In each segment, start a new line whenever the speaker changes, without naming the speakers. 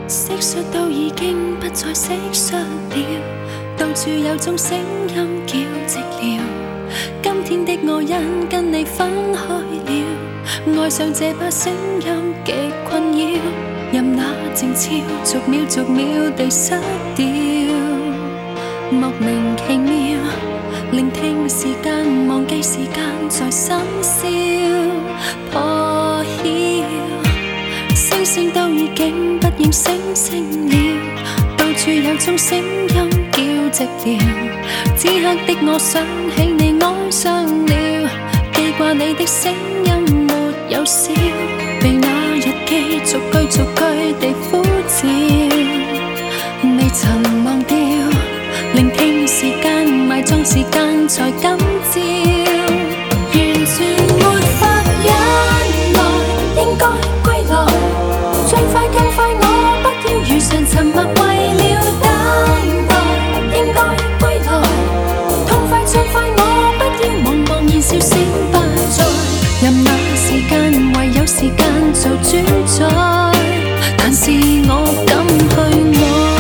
蟋蟀都已經不再蟋蟀了，到處有種聲音叫寂寥。今天的我因跟你分開了，愛上這把聲音極困擾，任那靜悄逐秒逐秒地失掉，莫名其妙，聆聽時間，忘記時間在深宵破曉。星星都已經不應星星了，到處有種聲音叫寂寥。此刻的我想起你愛上了，記掛你的聲音沒有笑，被那日記逐句逐句地呼召，未曾忘掉。聆聽時間，埋葬時間才今朝，完全沒法忍耐，應該歸來。最快更快，我不要如常沉默，為了等待，應該歸來。痛快最快，我不要茫茫然笑聲不再，任那時間唯有時間做主宰，但是我敢去愛。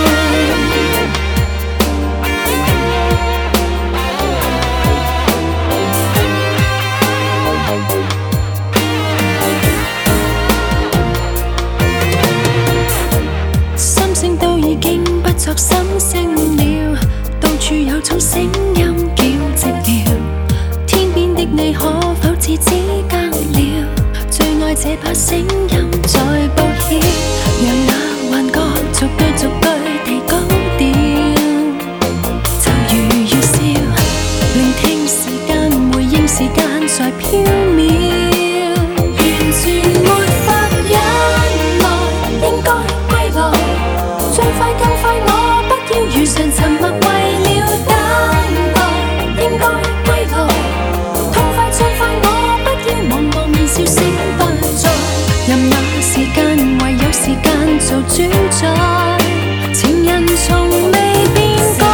作心聲了，到處有種聲音叫寂寥。天邊的你可否知之間了？最愛這把聲音在報曉，讓那幻覺逐句逐句地高調，就如預兆，聆聽時間，回應時間在飄渺，完全沒法忍耐，應該歸來。最快更快，我不要如常沉默，為了等待，應該歸來。痛快最快，我不要茫茫然笑聲不再，任那時間唯有時間做主宰，情人從未變改。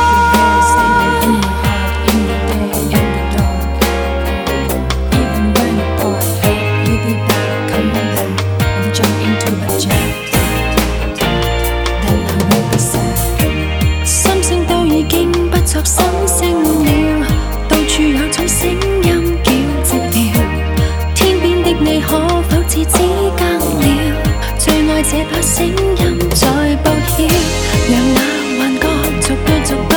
作心聲了，到處有種聲音叫寂寥。天邊的你可否知之間了？最愛這把聲音在報曉，讓那幻覺逐句逐句